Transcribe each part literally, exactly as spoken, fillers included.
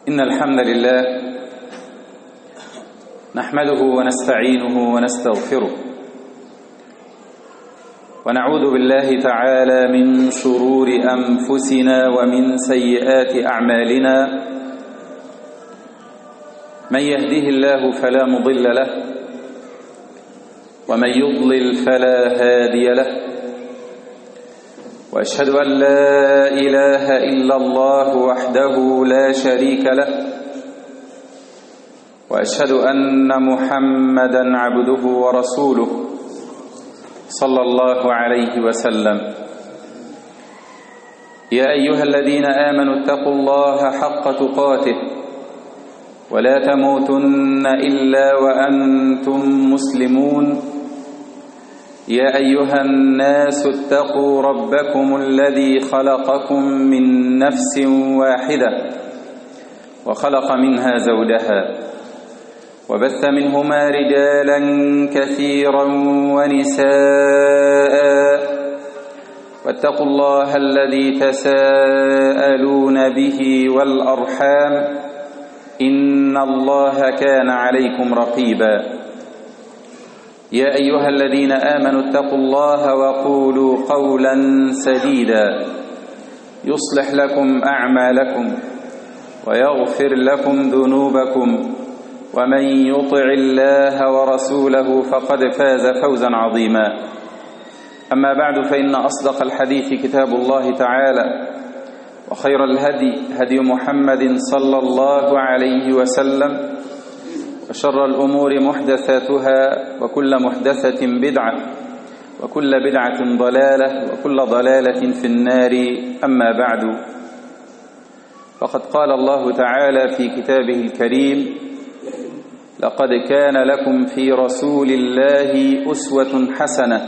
إن الحمد لله نحمده ونستعينه ونستغفره ونعوذ بالله تعالى من شرور أنفسنا ومن سيئات أعمالنا. من يهده الله فلا مضل له ومن يضلل فلا هادي له، وأشهد أن لا إله إلا الله وحده لا شريك له، وأشهد أن محمدًا عبده ورسوله صلى الله عليه وسلم. يا أيها الذين آمنوا اتقوا الله حق تقاته ولا تموتن إلا وأنتم مسلمون. يا أيها الناس اتقوا ربكم الذي خلقكم من نفس واحدة وخلق منها زوجها وبث منهما رجالا كثيرا ونساء، واتقوا الله الذي تساءلون به والأرحام إن الله كان عليكم رقيبا. يا أيها الذين آمنوا اتقوا الله وقولوا قولا سديدا يصلح لكم أعمالكم ويغفر لكم ذنوبكم، ومن يطع الله ورسوله فقد فاز فوزا عظيما. أما بعد، فإن أصدق الحديث كتاب الله تعالى، وخير الهدي هدي محمد صلى الله عليه وسلم، وشر الأمور محدثاتها، وكل محدثة بدعة، وكل بدعة ضلالة، وكل ضلالة في النار. أما بعد، فقد قال الله تعالى في كتابه الكريم: لقد كان لكم في رسول الله أسوة حسنة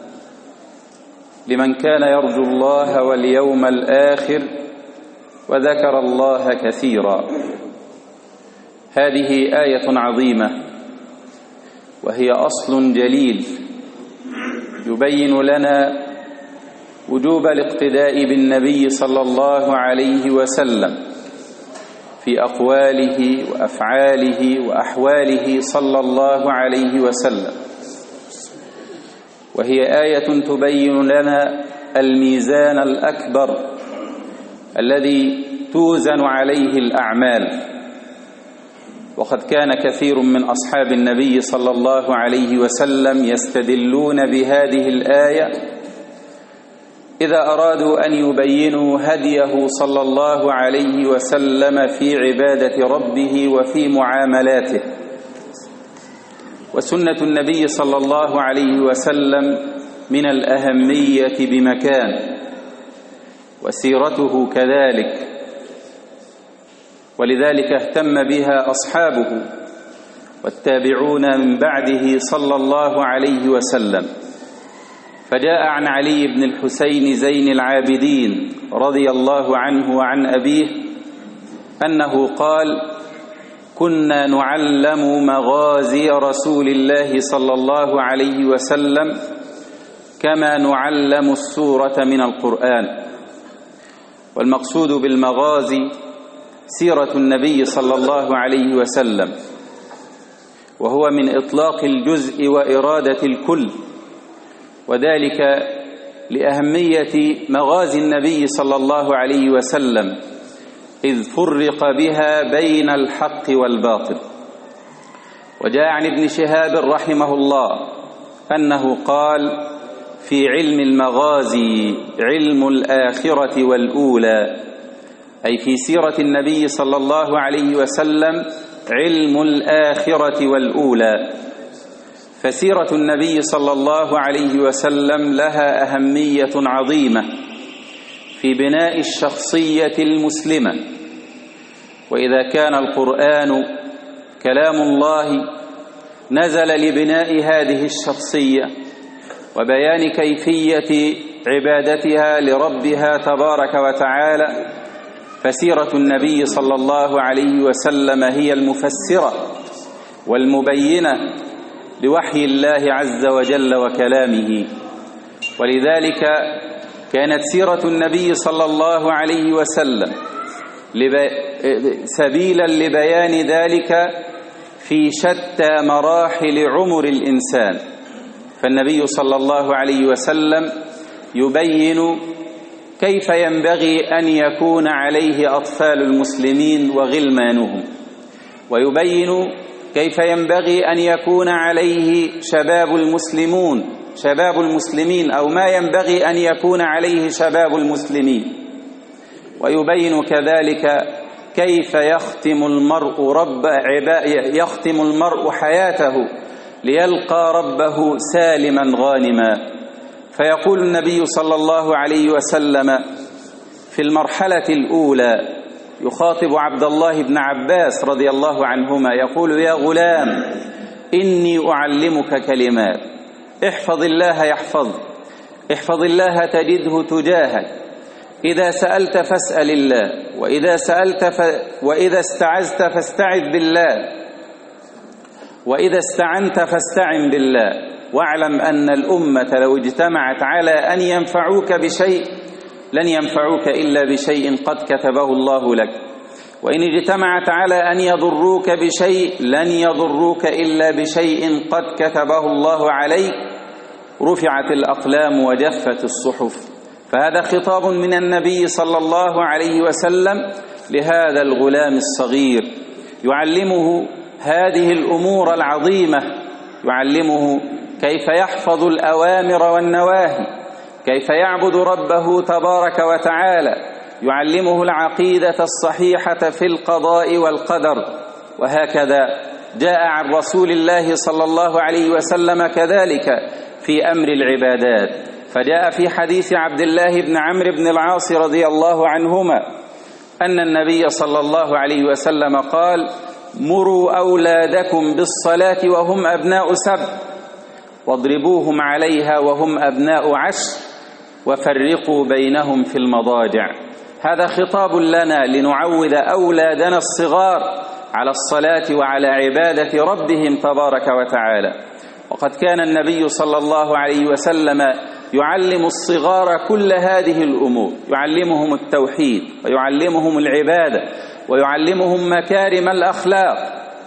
لمن كان يرجو الله واليوم الآخر وذكر الله كثيرا. هذه آية عظيمة، وهي أصل جليل يبين لنا وجوب الاقتداء بالنبي صلى الله عليه وسلم في أقواله وأفعاله وأحواله صلى الله عليه وسلم، وهي آية تبين لنا الميزان الأكبر الذي توزن عليه الأعمال. وقد كان كثير من أصحاب النبي صلى الله عليه وسلم يستدلون بهذه الآية إذا أرادوا أن يبينوا هديه صلى الله عليه وسلم في عبادة ربه وفي معاملاته. وسنة النبي صلى الله عليه وسلم من الأهمية بمكان، وسيرته كذلك، ولذلك اهتم بها أصحابه والتابعون من بعده صلى الله عليه وسلم. فجاء عن علي بن الحسين زين العابدين رضي الله عنه وعن أبيه أنه قال: كنا نعلم مغازي رسول الله صلى الله عليه وسلم كما نعلم السورة من القرآن. والمقصود بالمغازي سيرة النبي صلى الله عليه وسلم، وهو من إطلاق الجزء وإرادة الكل، وذلك لأهمية مغازي النبي صلى الله عليه وسلم إذ فرق بها بين الحق والباطل. وجاء عن ابن شهاب رحمه الله أنه قال: في علم المغازي علم الآخرة والأولى، أي في سيرة النبي صلى الله عليه وسلم علم الآخرة والأولى. فسيرة النبي صلى الله عليه وسلم لها أهمية عظيمة في بناء الشخصية المسلمة. وإذا كان القرآن كلام الله نزل لبناء هذه الشخصية وبيان كيفية عبادتها لربها تبارك وتعالى، فسيرة النبي صلى الله عليه وسلم هي المفسرة والمبينة لوحي الله عز وجل وكلامه. ولذلك كانت سيرة النبي صلى الله عليه وسلم سبيلا لبيان ذلك في شتى مراحل عمر الإنسان. فالنبي صلى الله عليه وسلم يبين كيف ينبغي أن يكون عليه أطفال المسلمين وغلمانهم، ويبين كيف ينبغي أن يكون عليه شباب المسلمون شباب المسلمين أو ما ينبغي أن يكون عليه شباب المسلمين، ويبين كذلك كيف يختم المرء رب يختم المرء حياته ليلقى ربه سالما غانما. فيقول النبي صلى الله عليه وسلم في المرحلة الأولى يخاطب عبد الله بن عباس رضي الله عنهما يقول: يا غلام إني أعلمك كلمات، احفظ الله يحفظك، احفظ الله تجده تجاهك، إذا سألت فاسأل الله، وإذا سألت ف... وإذا استعذت فاستعذ بالله، وإذا استعنت فاستعن بالله، واعلم أن الأمة لو اجتمعت على أن ينفعوك بشيء لن ينفعوك إلا بشيء قد كتبه الله لك، وإن اجتمعت على أن يضروك بشيء لن يضروك إلا بشيء قد كتبه الله عليك. رفعت الأقلام وجفت الصحف. فهذا خطاب من النبي صلى الله عليه وسلم لهذا الغلام الصغير، يعلمه هذه الأمور العظيمة، يعلمه كيف يحفظ الأوامر والنواهي، كيف يعبد ربه تبارك وتعالى، يعلمه العقيدة الصحيحة في القضاء والقدر. وهكذا جاء عن رسول الله صلى الله عليه وسلم كذلك في أمر العبادات. فجاء في حديث عبد الله بن عمرو بن العاص رضي الله عنهما أن النبي صلى الله عليه وسلم قال: مروا أولادكم بالصلاة وهم أبناء سبع، واضربوهم عليها وهم أبناء عشر، وفرقوا بينهم في المضاجع. هذا خطاب لنا لنعود أولادنا الصغار على الصلاة وعلى عبادة ربهم تبارك وتعالى. وقد كان النبي صلى الله عليه وسلم يعلم الصغار كل هذه الأمور، يعلمهم التوحيد ويعلمهم العبادة ويعلمهم مكارم الأخلاق.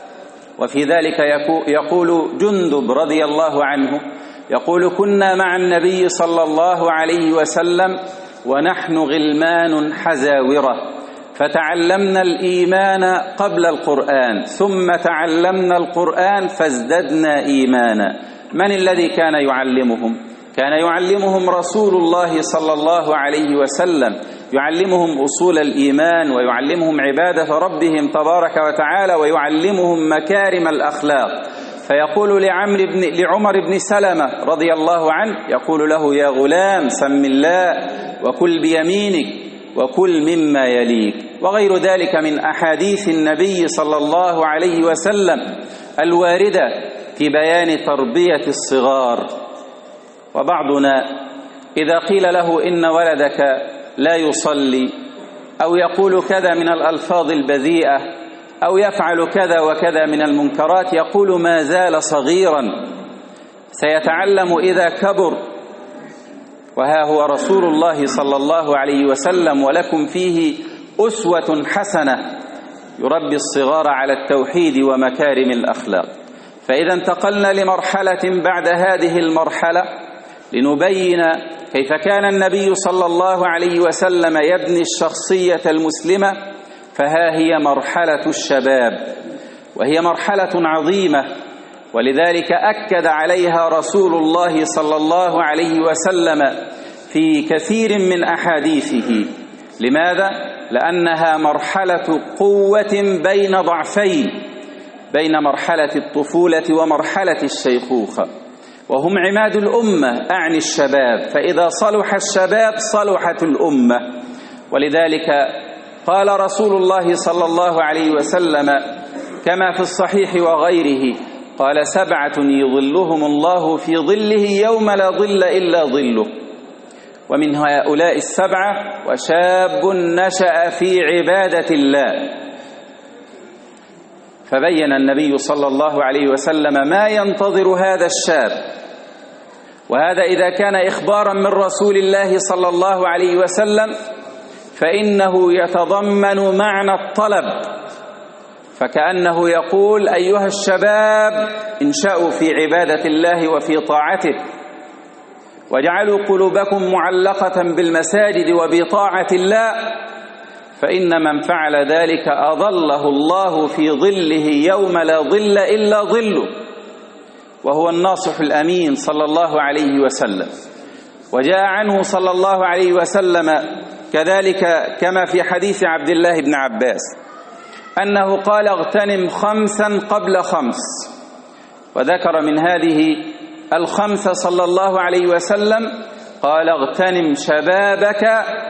وفي ذلك يقول جندب رضي الله عنه يقول: كنا مع النبي صلى الله عليه وسلم ونحن غلمان حزاورة، فتعلمنا الإيمان قبل القرآن، ثم تعلمنا القرآن فازددنا إيمانا. من الذي كان يعلمهم؟ كان يعلمهم رسول الله صلى الله عليه وسلم، يعلمهم أصول الإيمان ويعلمهم عبادة ربهم تبارك وتعالى ويعلمهم مكارم الأخلاق. فيقول لعمر بن لعمر بن سلمة رضي الله عنه، يقول له: يا غلام سم الله وكل بيمينك وكل مما يليك. وغير ذلك من أحاديث النبي صلى الله عليه وسلم الواردة في بيان تربية الصغار. وبعضنا إذا قيل له إن ولدك لا يصلي أو يقول كذا من الألفاظ البذيئة أو يفعل كذا وكذا من المنكرات يقول: ما زال صغيرا، سيتعلم إذا كبر. وها هو رسول الله صلى الله عليه وسلم ولكم فيه أسوة حسنة، يربي الصغار على التوحيد ومكارم الأخلاق. فإذا انتقلنا لمرحلة بعد هذه المرحلة لنبين كيف كان النبي صلى الله عليه وسلم يبني الشخصية المسلمة. فها هي مرحلة الشباب، وهي مرحلة عظيمة، ولذلك أكد عليها رسول الله صلى الله عليه وسلم في كثير من أحاديثه. لماذا؟ لأنها مرحلة قوة بين ضعفين، بين مرحلة الطفولة ومرحلة الشيخوخة، وهم عماد الأمة، أعني الشباب. فإذا صلح الشباب صلحت الأمة. ولذلك قال رسول الله صلى الله عليه وسلم كما في الصحيح وغيره، قال: سبعة يظلهم الله في ظله يوم لا ظل إلا ظله. ومن هؤلاء السبعة: وشاب نشأ في عبادة الله. فبين النبي صلى الله عليه وسلم ما ينتظر هذا الشاب. وهذا إذا كان إخبارا من رسول الله صلى الله عليه وسلم، فإنه يتضمن معنى الطلب، فكأنه يقول: أيها الشباب، انشأوا في عبادة الله وفي طاعته، واجعلوا قلوبكم معلقة بالمساجد وبطاعة الله، فإن من فعل ذلك أظله الله في ظله يوم لا ظل إلا ظله، وهو الناصح الأمين صلى الله عليه وسلم. وجاء عنه صلى الله عليه وسلم كذلك كما في حديث عبد الله بن عباس أنه قال: اغتنم خمسا قبل خمس، وذكر من هذه الخمس صلى الله عليه وسلم قال: اغتنم شبابك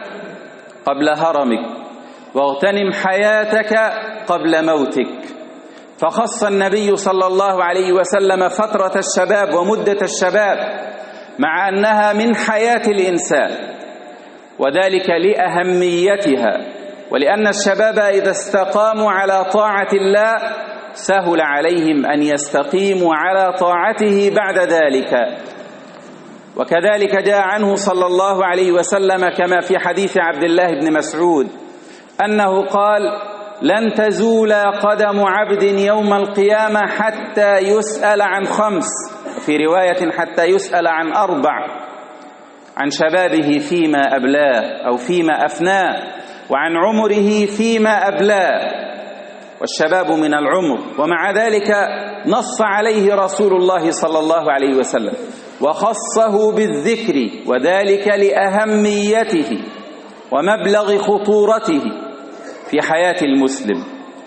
قبل هرمك، واغتنم حياتك قبل موتك. فخص النبي صلى الله عليه وسلم فترة الشباب ومدة الشباب مع أنها من حياة الإنسان، وذلك لأهميتها، ولأن الشباب إذا استقاموا على طاعة الله سهل عليهم أن يستقيموا على طاعته بعد ذلك. وكذلك جاء عنه صلى الله عليه وسلم كما في حديث عبد الله بن مسعود أنه قال: لن تزول قدم عبد يوم القيامة حتى يسأل عن خمس، في رواية حتى يسأل عن أربع: عن شبابه فيما أبلاه أو فيما أفناه، وعن عمره فيما أبلاه، والشباب من العمر. ومع ذلك نص عليه رسول الله صلى الله عليه وسلم وخصه بالذكر، وذلك لأهميته ومبلغ خطورته في حياة المسلم.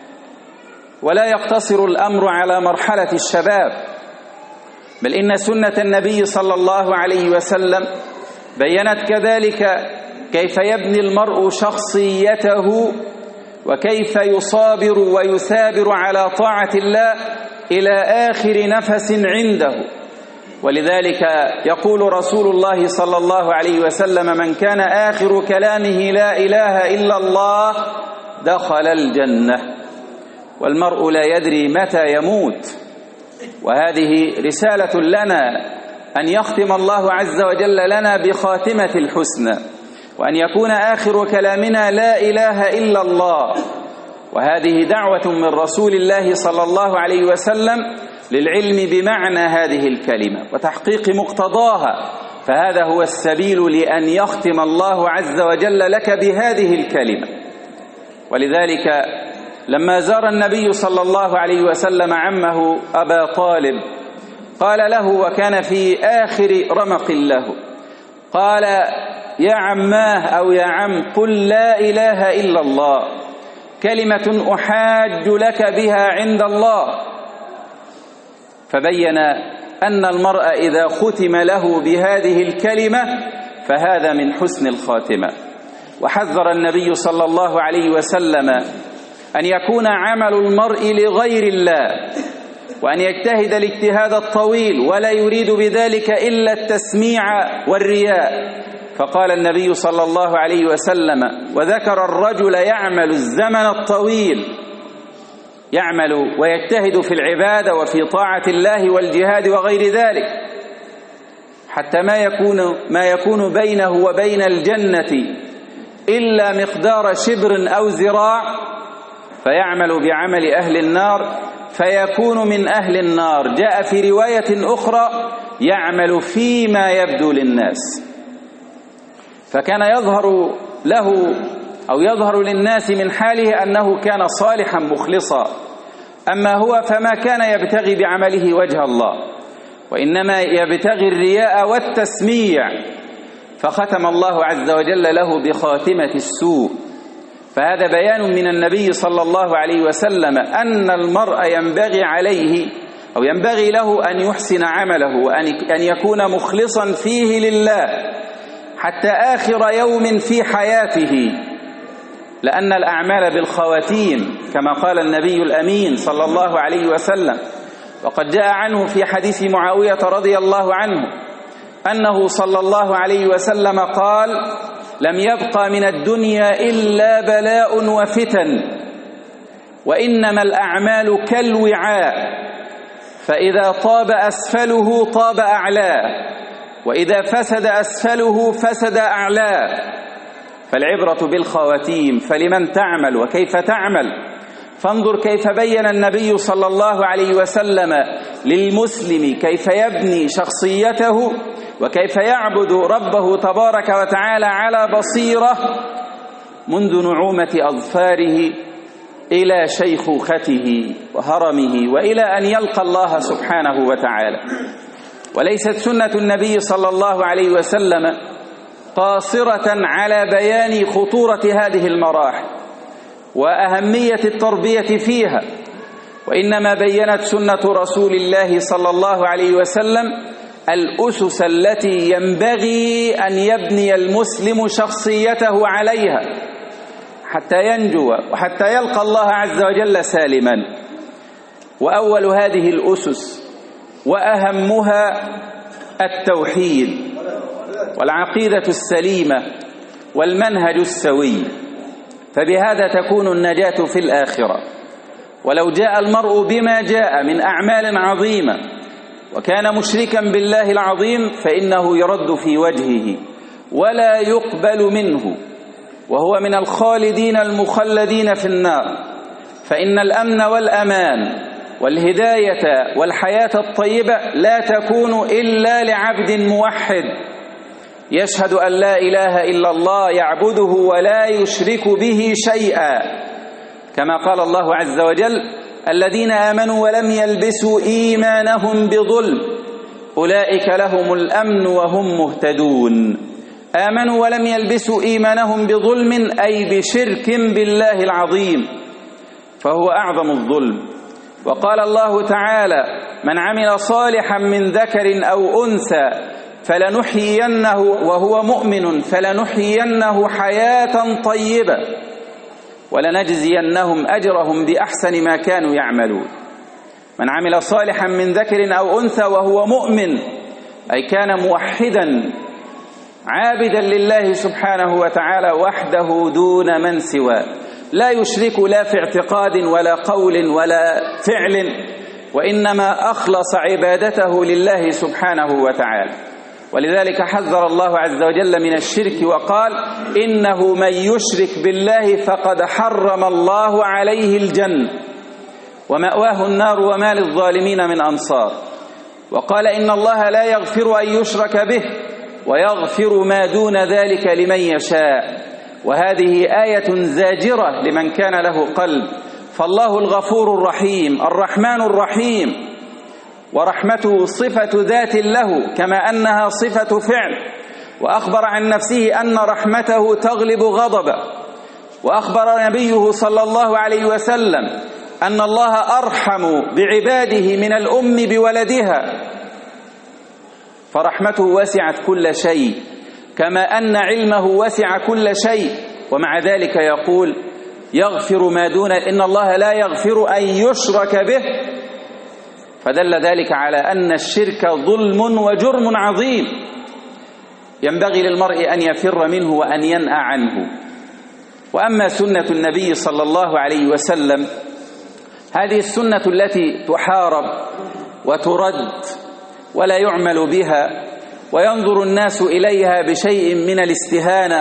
ولا يقتصر الأمر على مرحلة الشباب، بل إن سنة النبي صلى الله عليه وسلم بيّنت كذلك كيف يبني المرء شخصيته، وكيف يصابر ويثابر على طاعة الله إلى آخر نفس عنده. ولذلك يقول رسول الله صلى الله عليه وسلم: من كان آخر كلامه لا إله إلا الله دخل الجنة. والمرء لا يدري متى يموت، وهذه رسالة لنا أن يختم الله عز وجل لنا بخاتمة الحسنى، وأن يكون آخر كلامنا لا إله إلا الله. وهذه دعوة من رسول الله صلى الله عليه وسلم للعلم بمعنى هذه الكلمة وتحقيق مقتضاها، فهذا هو السبيل لأن يختم الله عز وجل لك بهذه الكلمة. ولذلك لما زار النبي صلى الله عليه وسلم عمه أبا طالب قال له، وكان في آخر رمق له، قال: يا عماه أو يا عم، قل لا إله إلا الله، كلمة أحاج لك بها عند الله. فبين أن المرء إذا ختم له بهذه الكلمة فهذا من حسن الخاتمة. وحذر النبي صلى الله عليه وسلم أن يكون عمل المرء لغير الله، وأن يجتهد الاجتهاد الطويل ولا يريد بذلك إلا التسميع والرياء. فقال النبي صلى الله عليه وسلم، وذكر الرجل يعمل الزمن الطويل، يعمل ويجتهد في العبادة وفي طاعة الله والجهاد وغير ذلك، حتى ما يكون ما يكون بينه وبين الجنة إلا مقدار شبر أو ذراع، فيعمل بعمل أهل النار فيكون من أهل النار. جاء في رواية أخرى: يعمل فيما يبدو للناس. فكان يظهر له أو يظهر للناس من حاله أنه كان صالحا مخلصا، أما هو فما كان يبتغي بعمله وجه الله، وإنما يبتغي الرياء والتسميع، فختم الله عز وجل له بخاتمة السوء. فهذا بيان من النبي صلى الله عليه وسلم أن المرء ينبغي عليه أو ينبغي له أن يحسن عمله وأن يكون مخلصا فيه لله حتى آخر يوم في حياته، لأن الأعمال بالخواتيم كما قال النبي الأمين صلى الله عليه وسلم. وقد جاء عنه في حديث معاوية رضي الله عنه أنه صلى الله عليه وسلم قال: لم يبقى من الدنيا إلا بلاء وفتن، وإنما الأعمال كالوعاء، فإذا طاب أسفله طاب أعلاه، وإذا فسد أسفله فسد أعلاه، فالعبرة بالخواتيم، فلمن تعمل وكيف تعمل. فانظر كيف بين النبي صلى الله عليه وسلم للمسلم كيف يبني شخصيته وكيف يعبد ربه تبارك وتعالى على بصيرة منذ نعومة أظفاره إلى شيخوخته وهرمه وإلى أن يلقى الله سبحانه وتعالى. وليست سنة النبي صلى الله عليه وسلم قاصرة على بيان خطورة هذه المراحل وأهمية التربية فيها، وإنما بينت سنة رسول الله صلى الله عليه وسلم الأسس التي ينبغي أن يبني المسلم شخصيته عليها حتى ينجو وحتى يلقى الله عز وجل سالما. وأول هذه الأسس وأهمها التوحيد والعقيدة السليمة والمنهج السوي، فبهذا تكون النجاة في الآخرة. ولو جاء المرء بما جاء من أعمال عظيمة وكان مشركا بالله العظيم فإنه يرد في وجهه ولا يقبل منه، وهو من الخالدين المخلدين في النار. فإن الأمن والأمان والهداية والحياة الطيبة لا تكون إلا لعبد موحد يشهد أن لا إله إلا الله يعبده ولا يشرك به شيئا، كما قال الله عز وجل: الذين آمنوا ولم يلبسوا إيمانهم بظلم أولئك لهم الأمن وهم مهتدون. آمنوا ولم يلبسوا إيمانهم بظلم أي بشرك بالله العظيم، فهو أعظم الظلم. وقال الله تعالى: من عمل صالحا من ذكر أو أنثى فلنحيينه وهو مؤمن فلنحيينه حياة طيبة ولنجزينهم أجرهم بأحسن ما كانوا يعملون. من عمل صالحا من ذكر أو أنثى وهو مؤمن أي كان موحدا عابدا لله سبحانه وتعالى وحده دون من سواه، لا يشرك لا في اعتقاد ولا قول ولا فعل، وإنما أخلص عبادته لله سبحانه وتعالى. ولذلك حذر الله عز وجل من الشرك وقال: إنه من يشرك بالله فقد حرم الله عليه الجنة ومأواه النار وما للظالمين من أنصار. وقال: إن الله لا يغفر أن يشرك به ويغفر ما دون ذلك لمن يشاء. وهذه آية زاجرة لمن كان له قلب، فالله الغفور الرحيم الرحمن الرحيم، ورحمته صفة ذات له كما أنها صفة فعل، وأخبر عن نفسه أن رحمته تغلب غضبه. وأخبر نبيه صلى الله عليه وسلم أن الله أرحم بعباده من الأم بولدها، فرحمته وسعت كل شيء كما أن علمه وسع كل شيء، ومع ذلك يقول: يغفر ما دون إن الله لا يغفر أن يشرك به. فدل ذلك على أن الشرك ظلم وجرم عظيم ينبغي للمرء أن يفر منه وأن ينأى عنه. وأما سنة النبي صلى الله عليه وسلم، هذه السنة التي تحارب وترد ولا يعمل بها وينظر الناس إليها بشيء من الاستهانة،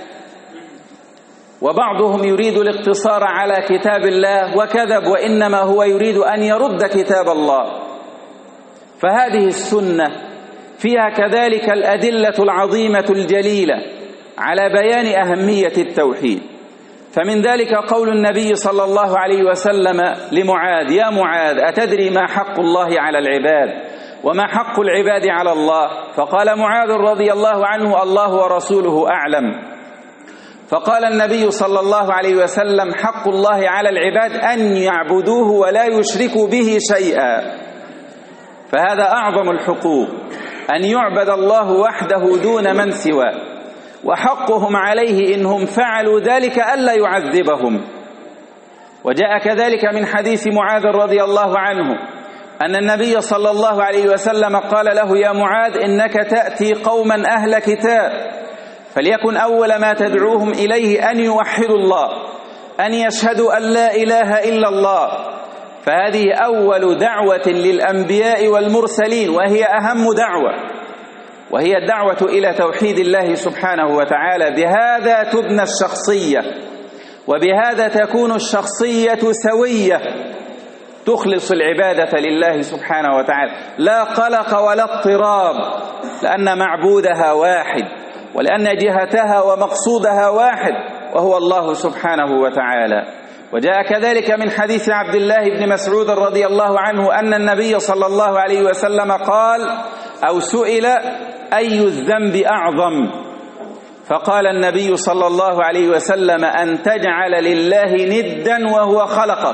وبعضهم يريد الاقتصار على كتاب الله وكذب، وإنما هو يريد أن يرد كتاب الله. فهذه السنة فيها كذلك الأدلة العظيمة الجليلة على بيان أهمية التوحيد. فمن ذلك قول النبي صلى الله عليه وسلم لمعاذ: يا معاذ، أتدري ما حق الله على العباد وما حق العباد على الله؟ فقال معاذ رضي الله عنه: الله ورسوله أعلم. فقال النبي صلى الله عليه وسلم: حق الله على العباد أن يعبدوه ولا يشركوا به شيئا. فهذا أعظم الحقوق، أن يعبد الله وحده دون من سواه، وحقهم عليه إنهم فعلوا ذلك ألا يعذبهم. وجاء كذلك من حديث معاذ رضي الله عنه أن النبي صلى الله عليه وسلم قال له: يا معاذ، إنك تأتي قوما أهل كتاب، فليكن أول ما تدعوهم إليه أن يوحدوا الله، أن يشهدوا أن لا إله إلا الله. فهذه أول دعوة للأنبياء والمرسلين، وهي أهم دعوة. وهي الدعوة إلى توحيد الله سبحانه وتعالى. بهذا تبنى الشخصية، وبهذا تكون الشخصية سوية تخلص العبادة لله سبحانه وتعالى، لا قلق ولا اضطراب، لأن معبودها واحد، ولأن جهتها ومقصودها واحد، وهو الله سبحانه وتعالى. وجاء كذلك من حديث عبد الله بن مسعود رضي الله عنه أن النبي صلى الله عليه وسلم قال أو سئل أي الذنب أعظم؟ فقال النبي صلى الله عليه وسلم أن تجعل لله ندا وهو خلقك،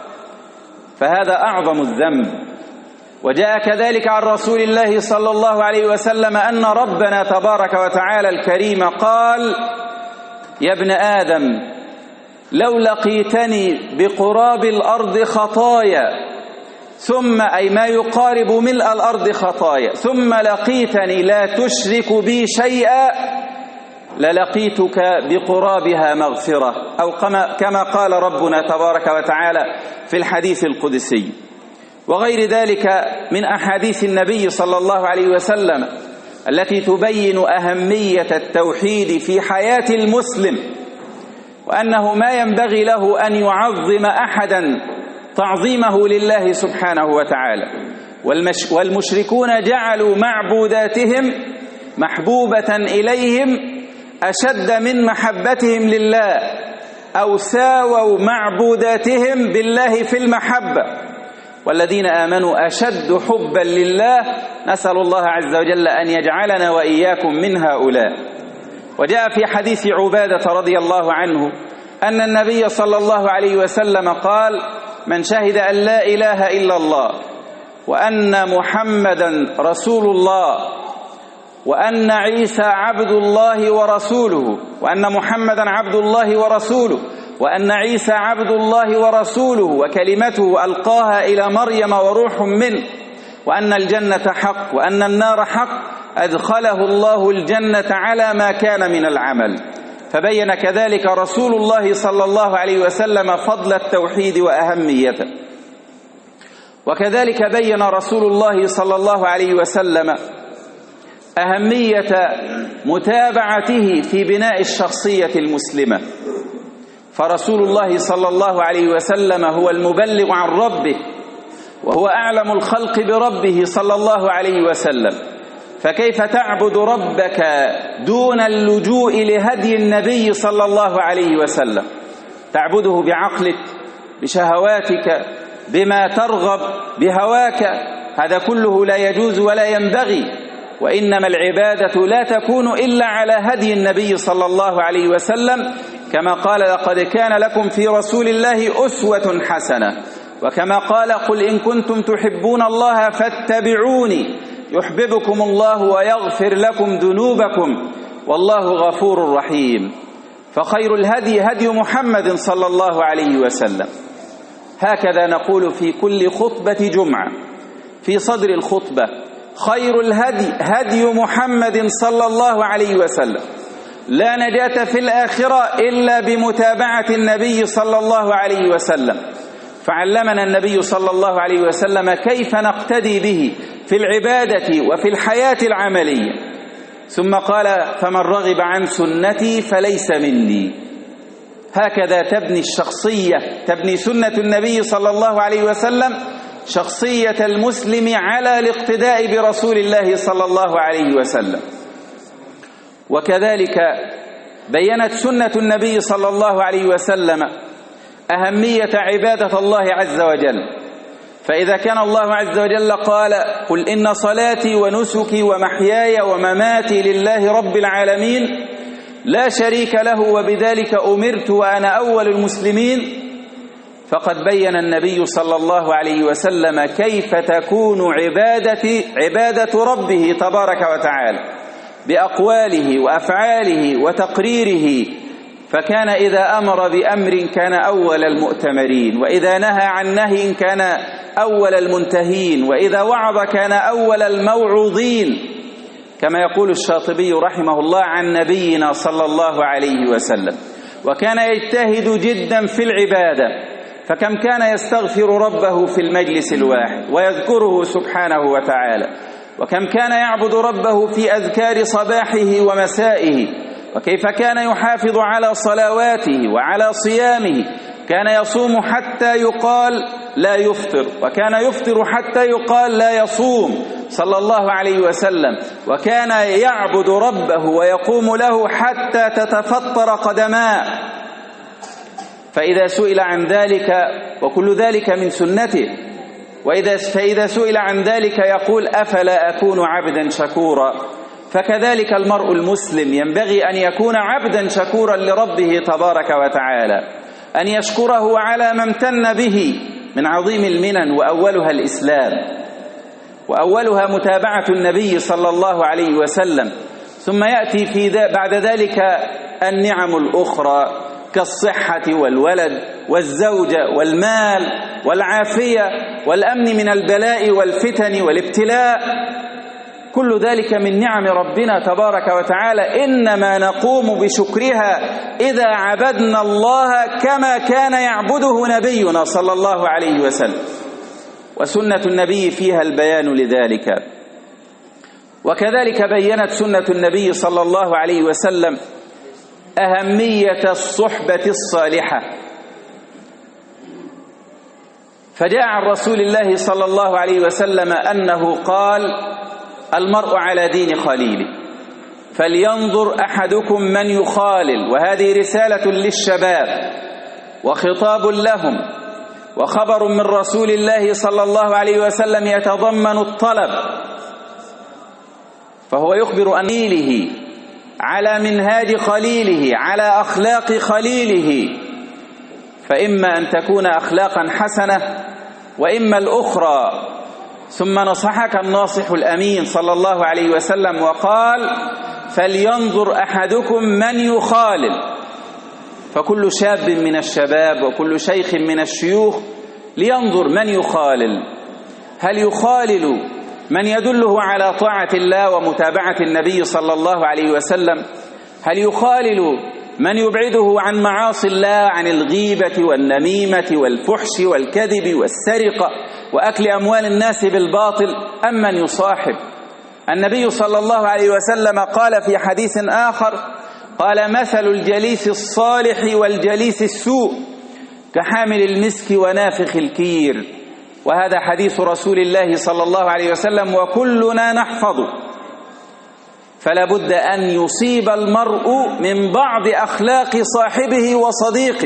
فهذا أعظم الذنب. وجاء كذلك عن رسول الله صلى الله عليه وسلم أن ربنا تبارك وتعالى الكريم قال يا ابن آدم لو لقيتني بقراب الأرض خطايا ثم أي ما يقارب ملء الأرض خطايا ثم لقيتني لا تشرك بي شيئا للقيتك بقرابها مغفرة، أو كما قال ربنا تبارك وتعالى في الحديث القدسي. وغير ذلك من أحاديث النبي صلى الله عليه وسلم التي تبين أهمية التوحيد في حياة المسلم، وأنه ما ينبغي له أن يعظم أحدا تعظيمه لله سبحانه وتعالى. والمشركون جعلوا معبوداتهم محبوبة إليهم أشد من محبتهم لله، أو ساووا معبوداتهم بالله في المحبة، والذين آمنوا أشد حبا لله، نسأل الله عز وجل أن يجعلنا وإياكم من هؤلاء. وجاء في حديث عبادة رضي الله عنه أن النبي صلى الله عليه وسلم قال من شهد أن لا إله إلا الله وأن محمدا رسول الله وأن عيسى عبد الله ورسوله وأن محمدا عبد الله ورسوله وأن عيسى عبد الله ورسوله وكلمته ألقاها إلى مريم وروح منه وأن الجنة حق وأن النار حق أدخله الله الجنة على ما كان من العمل. فبين كذلك رسول الله صلى الله عليه وسلم فضل التوحيد وأهميته. وكذلك بين رسول الله صلى الله عليه وسلم أهمية متابعته في بناء الشخصية المسلمة، فرسول الله صلى الله عليه وسلم هو المبلغ عن ربه، وهو أعلم الخلق بربه صلى الله عليه وسلم، فكيف تعبد ربك دون اللجوء لهدي النبي صلى الله عليه وسلم؟ تعبده بعقلك، بشهواتك، بما ترغب، بهواك، هذا كله لا يجوز ولا ينبغي. وإنما العبادة لا تكون إلا على هدي النبي صلى الله عليه وسلم، كما قال لقد كان لكم في رسول الله أسوة حسنة، وكما قال قل إن كنتم تحبون الله فاتبعوني يحببكم الله ويغفر لكم ذنوبكم والله غفور رحيم. فخير الهدي هدي محمد صلى الله عليه وسلم. هكذا نقول في كل خطبة جمعة في صدر الخطبة خير الهدي هدي محمد صلى الله عليه وسلم، لا نجاة في الآخرة إلا بمتابعة النبي صلى الله عليه وسلم. فعلمنا النبي صلى الله عليه وسلم كيف نقتدي به في العبادة وفي الحياة العملية، ثم قال فمن رغب عن سنتي فليس مني. هكذا تبني الشخصية، تبني سنة النبي صلى الله عليه وسلم شخصية المسلم على الاقتداء برسول الله صلى الله عليه وسلم. وكذلك بيّنت سنة النبي صلى الله عليه وسلم أهمية عبادة الله عز وجل. فإذا كان الله عز وجل قال قل إن صلاتي ونسكي ومحياي ومماتي لله رب العالمين لا شريك له وبذلك أمرت وأنا أول المسلمين، فقد بين النبي صلى الله عليه وسلم كيف تكون عبادة, عبادة ربه تبارك وتعالى بأقواله وأفعاله وتقريره. فكان إذا أمر بأمر كان أول المؤتمرين، وإذا نهى عن نهي كان أول المنتهين، وإذا وعظ كان أول الموعوظين، كما يقول الشاطبي رحمه الله عن نبينا صلى الله عليه وسلم. وكان يجتهد جدا في العبادة، فكم كان يستغفر ربه في المجلس الواحد ويذكره سبحانه وتعالى، وكم كان يعبد ربه في أذكار صباحه ومسائه، وكيف كان يحافظ على صلواته وعلى صيامه، كان يصوم حتى يقال لا يفطر، وكان يفطر حتى يقال لا يصوم صلى الله عليه وسلم، وكان يعبد ربه ويقوم له حتى تتفطر قدماه. فإذا سئل عن ذلك، وكل ذلك من سنته، وإذا فإذا سئل عن ذلك يقول أفلا أكون عبدا شكورا. فكذلك المرء المسلم ينبغي أن يكون عبدا شكورا لربه تبارك وتعالى، أن يشكره على ما امتن به من عظيم المنن، وأولها الإسلام، وأولها متابعة النبي صلى الله عليه وسلم، ثم يأتي في بعد ذلك النعم الأخرى كالصحة والولد والزوجة والمال والعافية والأمن من البلاء والفتن والابتلاء. كل ذلك من نعم ربنا تبارك وتعالى، إنما نقوم بشكرها إذا عبدنا الله كما كان يعبده نبينا صلى الله عليه وسلم، وسنة النبي فيها البيان لذلك. وكذلك بيّنت سنة النبي صلى الله عليه وسلم أهمية الصحبة الصالحة، فجاء عن رسول الله صلى الله عليه وسلم أنه قال: المرء على دين خليله، فلينظر أحدكم من يخالل. وهذه رسالة للشباب وخطاب لهم، وخبر من رسول الله صلى الله عليه وسلم يتضمن الطلب، فهو يخبر أن خليله على منهاج خليله، على أخلاق خليله، فإما أن تكون أخلاقا حسنة وإما الأخرى. ثم نصحك الناصح الأمين صلى الله عليه وسلم وقال: فلينظر أحدكم من يخالل. فكل شاب من الشباب وكل شيخ من الشيوخ لينظر من يخالل، هل يخالل من يدله على طاعة الله ومتابعة النبي صلى الله عليه وسلم؟ هل يخالل من يبعده عن معاصي الله، عن الغيبة والنميمة والفحش والكذب والسرقة وأكل أموال الناس بالباطل، أم من يصاحب؟ النبي صلى الله عليه وسلم قال في حديث آخر، قال: مثل الجليس الصالح والجليس السوء كحامل المسك ونافخ الكير. وهذا حديث رسول الله صلى الله عليه وسلم، وكلنا نحفظه. فلا بد أن يصيب المرء من بعض أخلاق صاحبه وصديقه،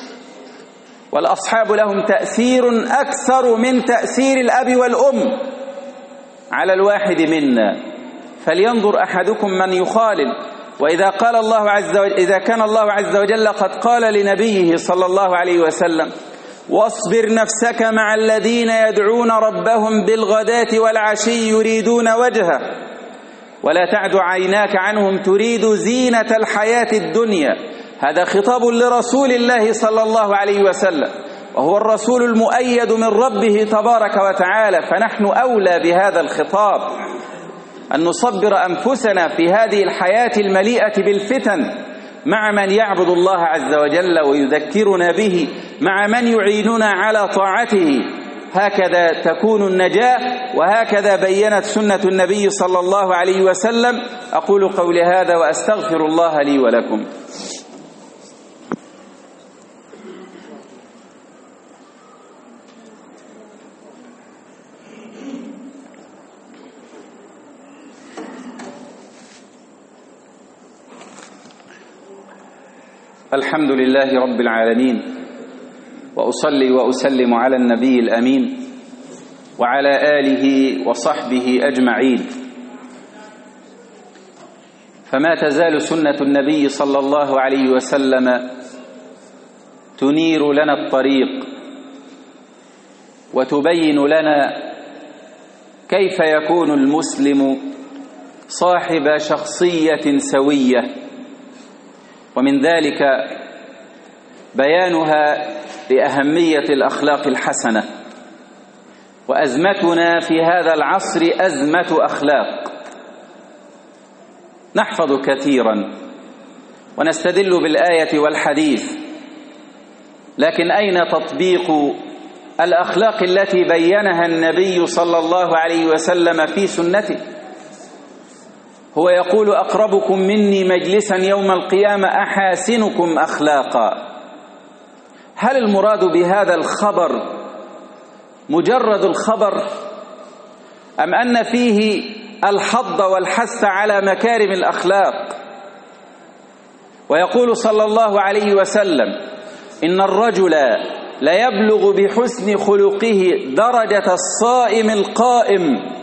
والأصحاب لهم تأثير أكثر من تأثير الأب والأم على الواحد منا. فلينظر أحدكم من يخالل. وإذا قال الله عز وجل إذا كان الله عز وجل قد قال لنبيه صلى الله عليه وسلم: واصبر نفسك مع الذين يدعون ربهم بالغداة والعشي يريدون وجهه ولا تعد عيناك عنهم تريد زينة الحياة الدنيا. هذا خطاب لرسول الله صلى الله عليه وسلم، وهو الرسول المؤيد من ربه تبارك وتعالى، فنحن أولى بهذا الخطاب أن نصبر أنفسنا في هذه الحياة المليئة بالفتن مع من يعبد الله عز وجل ويذكرنا به، مع من يعيننا على طاعته. هكذا تكون النجاة، وهكذا بيّنت سنة النبي صلى الله عليه وسلم. أقول قولي هذا وأستغفر الله لي ولكم. الحمد لله رب العالمين، وأصلي وأسلم على النبي الأمين وعلى آله وصحبه أجمعين. فما تزال سنة النبي صلى الله عليه وسلم تنير لنا الطريق وتبين لنا كيف يكون المسلم صاحب شخصية سوية، ومن ذلك بيانها لأهمية الأخلاق الحسنة. وأزمتنا في هذا العصر أزمة أخلاق، نحفظ كثيرا ونستدل بالآية والحديث، لكن أين تطبيق الأخلاق التي بينها النبي صلى الله عليه وسلم في سنته. هو يقول: أقربكم مني مجلسا يوم القيامة أحاسنكم أخلاقا. هل المراد بهذا الخبر مجرد الخبر، أم أن فيه الحض والحث على مكارم الأخلاق؟ ويقول صلى الله عليه وسلم: إن الرجل ليبلغ بحسن خلقه درجة الصائم القائم.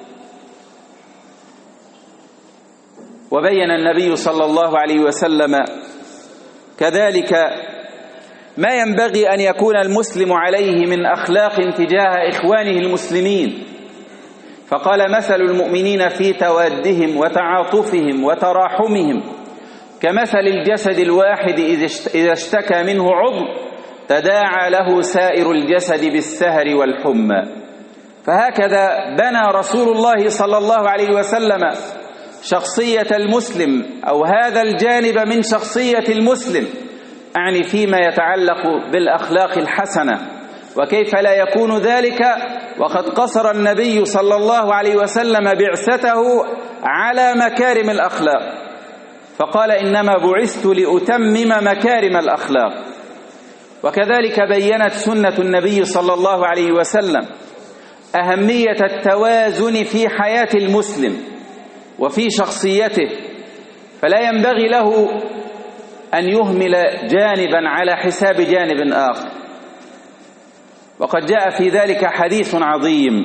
وبين النبي صلى الله عليه وسلم كذلك ما ينبغي أن يكون المسلم عليه من أخلاق تجاه إخوانه المسلمين، فقال: مثل المؤمنين في توادهم وتعاطفهم وتراحمهم كمثل الجسد الواحد إذا اشتكى منه عضو تداعى له سائر الجسد بالسهر والحمى. فهكذا بنى رسول الله صلى الله عليه وسلم شخصية المسلم، أو هذا الجانب من شخصية المسلم، أعني فيما يتعلق بالأخلاق الحسنة. وكيف لا يكون ذلك وقد قصر النبي صلى الله عليه وسلم بعثته على مكارم الأخلاق، فقال: إنما بعثت لأتمم مكارم الأخلاق. وكذلك بيّنت سنة النبي صلى الله عليه وسلم أهمية التوازن في حياة المسلم وفي شخصيته، فلا ينبغي له أن يهمل جانبا على حساب جانب آخر. وقد جاء في ذلك حديث عظيم،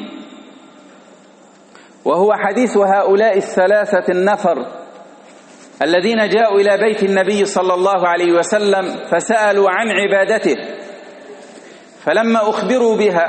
وهو حديث هؤلاء الثلاثة النفر الذين جاءوا إلى بيت النبي صلى الله عليه وسلم فسألوا عن عبادته، فلما أخبروا بها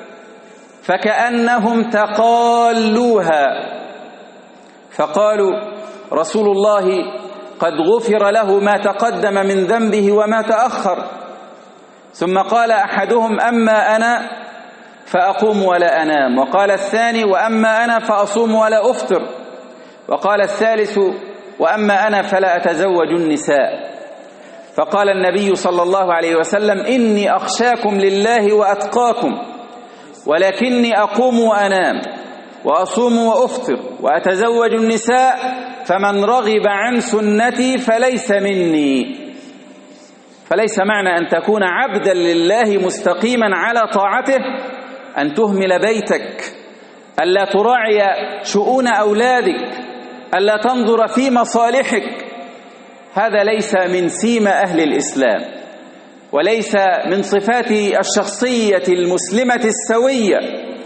فكأنهم تقالوها، فقالوا: رسول الله قد غفر له ما تقدم من ذنبه وما تأخر. ثم قال أحدهم: أما أنا فأقوم ولا أنام. وقال الثاني: وأما أنا فأصوم ولا أفطر. وقال الثالث: وأما أنا فلا أتزوج النساء. فقال النبي صلى الله عليه وسلم: إني أخشاكم لله وأتقاكم، ولكني أقوم وأنام وأصوم وأفطر وأتزوج النساء، فمن رغب عن سنتي فليس مني. فليس معنى أن تكون عبدا لله مستقيما على طاعته أن تهمل بيتك، ألا تراعي شؤون أولادك، ألا تنظر في مصالحك. هذا ليس من سيم أهل الإسلام، وليس من صفات الشخصية المسلمة السوية.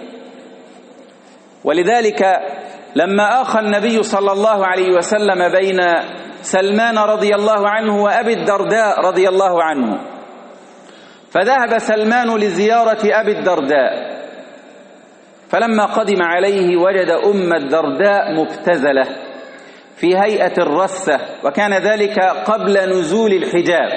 ولذلك لما آخى النبي صلى الله عليه وسلم بين سلمان رضي الله عنه وأبي الدرداء رضي الله عنه، فذهب سلمان لزيارة أبي الدرداء، فلما قدم عليه وجد أم الدرداء مبتذلة في هيئة الرثة، وكان ذلك قبل نزول الحجاب،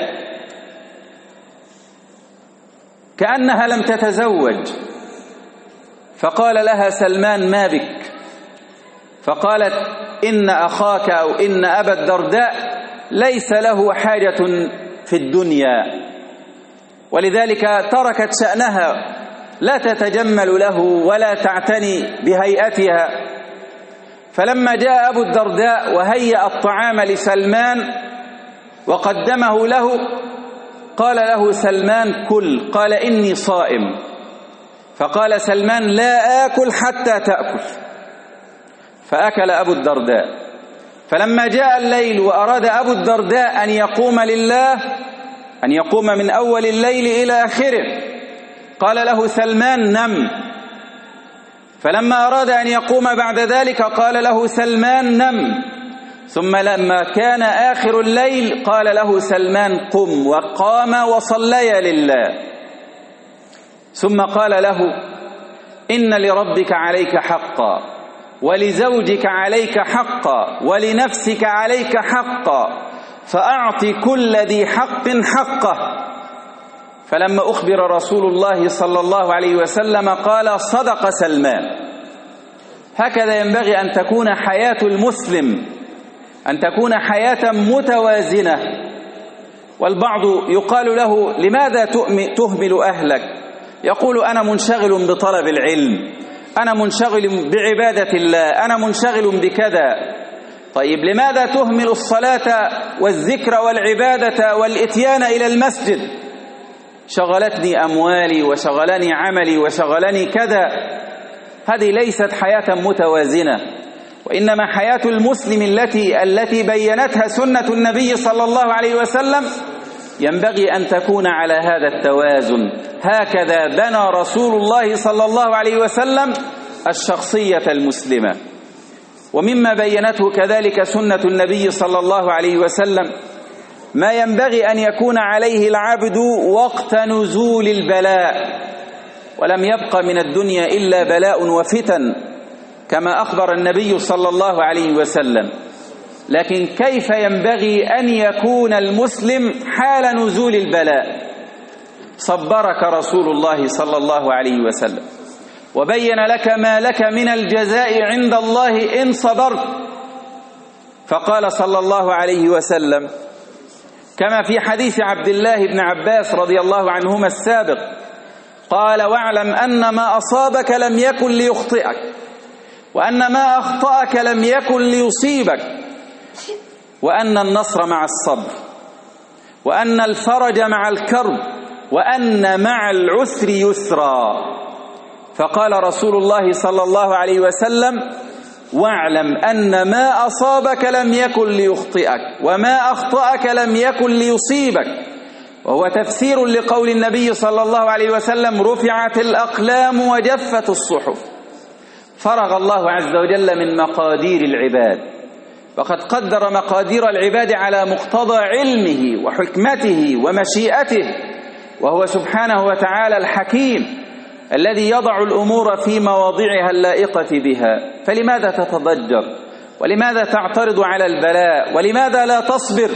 كأنها لم تتزوج. فقال لها سلمان: ما بك؟ فقالت: إن أخاك أو إن أبا الدرداء ليس له حاجة في الدنيا، ولذلك تركت شأنها، لا تتجمل له ولا تعتني بهيئتها. فلما جاء أبو الدرداء وهيأ الطعام لسلمان وقدمه له، قال له سلمان: كل. قال: إني صائم. فقال سلمان: لا آكل حتى تأكل. فأكل أبو الدرداء. فلما جاء الليل وأراد أبو الدرداء أن يقوم لله، أن يقوم من أول الليل إلى آخره، قال له سلمان: نم. فلما أراد أن يقوم بعد ذلك قال له سلمان: نم. ثم لما كان آخر الليل قال له سلمان: قم. وقام وصليا لله. ثم قال له: إن لربك عليك حقا، ولزوجك عليك حقا، ولنفسك عليك حقا، فأعط كل ذي حق حقه. فلما أخبر رسول الله صلى الله عليه وسلم قال: صدق سلمان. هكذا ينبغي أن تكون حياة المسلم، أن تكون حياة متوازنة. والبعض يقال له: لماذا تهمل أهلك؟ يقول أنا منشغل بطلب العلم، أنا منشغل بعبادة الله، أنا منشغل بكذا. طيب لماذا تهمل الصلاة والذكر والعبادة والإتيان إلى المسجد؟ شغلتني أموالي وشغلني عملي وشغلني كذا. هذه ليست حياة متوازنة، وإنما حياة المسلم التي التي بينتها سنة النبي صلى الله عليه وسلم ينبغي أن تكون على هذا التوازن. هكذا بنى رسول الله صلى الله عليه وسلم الشخصية المسلمة. ومما بينته كذلك سنة النبي صلى الله عليه وسلم ما ينبغي أن يكون عليه العبد وقت نزول البلاء، ولم يبق من الدنيا إلا بلاء وفتن كما أخبر النبي صلى الله عليه وسلم. لكن كيف ينبغي أن يكون المسلم حال نزول البلاء؟ صبرك رسول الله صلى الله عليه وسلم وبين لك ما لك من الجزاء عند الله إن صبرت. فقال صلى الله عليه وسلم كما في حديث عبد الله بن عباس رضي الله عنهما السابق، قال: واعلم أن ما أصابك لم يكن ليخطئك، وأن ما أخطأك لم يكن ليصيبك، وأن النصر مع الصبر، وأن الفرج مع الكرب، وأن مع العسر يسرا. فقال رسول الله صلى الله عليه وسلم: واعلم أن ما أصابك لم يكن ليخطئك، وما أخطأك لم يكن ليصيبك. وهو تفسير لقول النبي صلى الله عليه وسلم: رفعت الأقلام وجفت الصحف. فرغ الله عز وجل من مقادير العباد، وقد قدر مقادير العباد على مقتضى علمه وحكمته ومشيئته، وهو سبحانه وتعالى الحكيم الذي يضع الأمور في مواضعها اللائقة بها. فلماذا تتضجر؟ ولماذا تعترض على البلاء؟ ولماذا لا تصبر؟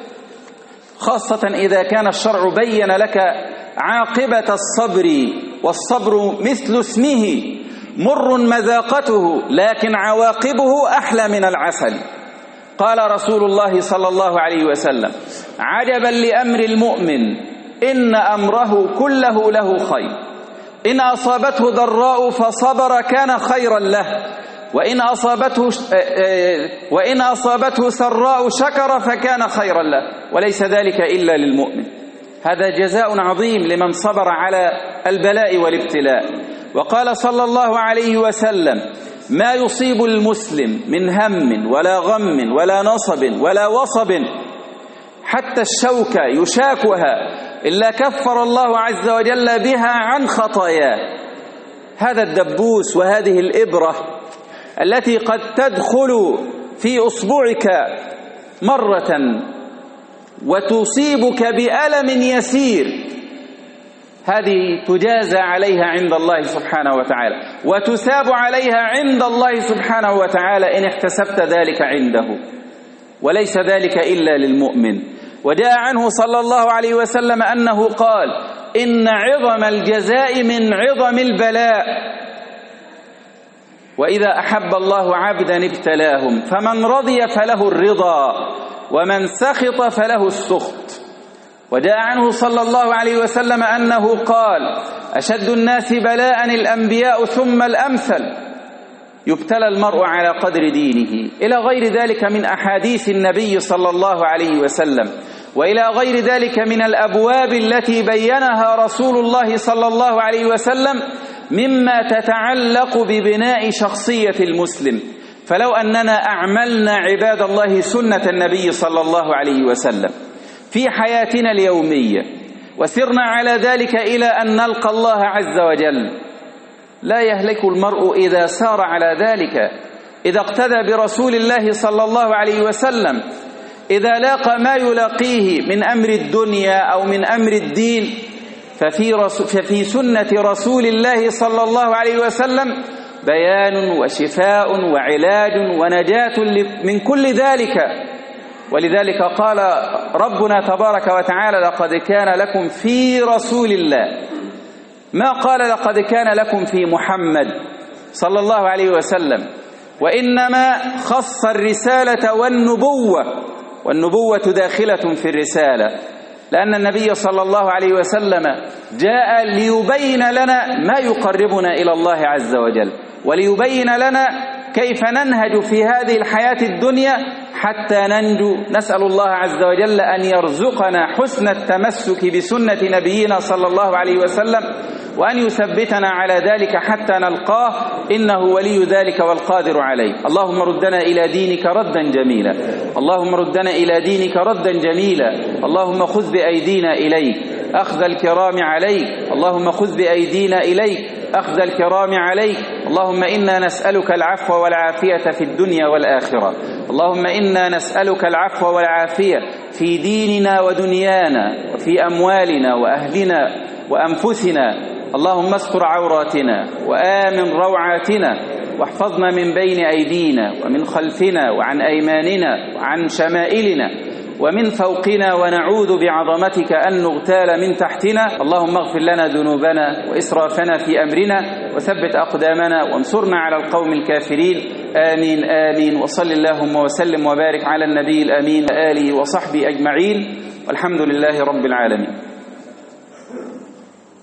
خاصة إذا كان الشرع بين لك عاقبة الصبر، والصبر مثل اسمه مر مذاقته لكن عواقبه أحلى من العسل. قال رسول الله صلى الله عليه وسلم: عجبا لأمر المؤمن إن أمره كله له خير، إن أصابته ضراء فصبر كان خيرا له، وإن أصابته وإن أصابته سراء شكر فكان خيرا له، وليس ذلك إلا للمؤمن. هذا جزاء عظيم لمن صبر على البلاء والابتلاء. وقال صلى الله عليه وسلم: ما يصيب المسلم من هم ولا غم ولا نصب ولا وصب حتى الشوكة يشاكها إلا كفر الله عز وجل بها عن خطاياه. هذا الدبوس وهذه الإبرة التي قد تدخل في أصبعك مرة وتصيبك بألم يسير، هذه تجازى عليها عند الله سبحانه وتعالى، وتثاب عليها عند الله سبحانه وتعالى إن احتسبت ذلك عنده، وليس ذلك إلا للمؤمن. وجاء عنه صلى الله عليه وسلم أنه قال: إن عظم الجزاء من عظم البلاء، وإذا أحب الله عبدا ابتلاهم، فمن رضي فله الرضا، ومن سخط فله السخط. وجاء عنه صلى الله عليه وسلم أنه قال: أشد الناس بلاء الأنبياء ثم الأمثل، يبتلى المرء على قدر دينه، إلى غير ذلك من أحاديث النبي صلى الله عليه وسلم، وإلى غير ذلك من الأبواب التي بينها رسول الله صلى الله عليه وسلم مما تتعلق ببناء شخصية المسلم. فلو أننا أعملنا عباد الله سنة النبي صلى الله عليه وسلم في حياتنا اليومية وسرنا على ذلك إلى أن نلقى الله عز وجل، لا يهلك المرء إذا سار على ذلك، إذا اقتدى برسول الله صلى الله عليه وسلم، إذا لاقى ما يلاقيه من أمر الدنيا أو من أمر الدين، ففي, ففي سنة رسول الله صلى الله عليه وسلم بيان وشفاء وعلاج ونجاة من كل ذلك. ولذلك قال ربنا تبارك وتعالى: لقد كان لكم في رسول الله، ما قال لقد كان لكم في محمد صلى الله عليه وسلم، وإنما خص الرسالة والنبوة، والنبوة داخلة في الرسالة، لأن النبي صلى الله عليه وسلم جاء ليبين لنا ما يقربنا إلى الله عز وجل، وليبين لنا كيف ننهج في هذه الحياة الدنيا حتى ننجو. نسأل الله عز وجل أن يرزقنا حسن التمسك بسنة نبينا صلى الله عليه وسلم، وأن يثبتنا على ذلك حتى نلقاه، إنه ولي ذلك والقادر عليه. اللهم ردنا إلى دينك ردا جميلا، اللهم ردنا إلى دينك ردا جميلا، اللهم خذ بأيدينا إليك أخذ الكرام عليك، اللهم خذ بأيدينا إليك أخذ الكرام عليك. اللهم إنا نسألك العفو والعافية في الدنيا والآخرة، اللهم إنا نسألك العفو والعافية في ديننا ودنيانا وفي أموالنا وأهلنا وأنفسنا. اللهم استر عوراتنا وآمن روعاتنا، واحفظنا من بين أيدينا ومن خلفنا وعن أيماننا وعن شمائلنا ومن فوقنا، ونعوذ بعظمتك أن نغتال من تحتنا. اللهم اغفر لنا ذنوبنا وإسرافنا في أمرنا، وثبت أقدامنا وانصرنا على القوم الكافرين. آمين آمين. وصل اللهم وسلم وبارك على النبي الأمين وآله وصحبه أجمعين، والحمد لله رب العالمين.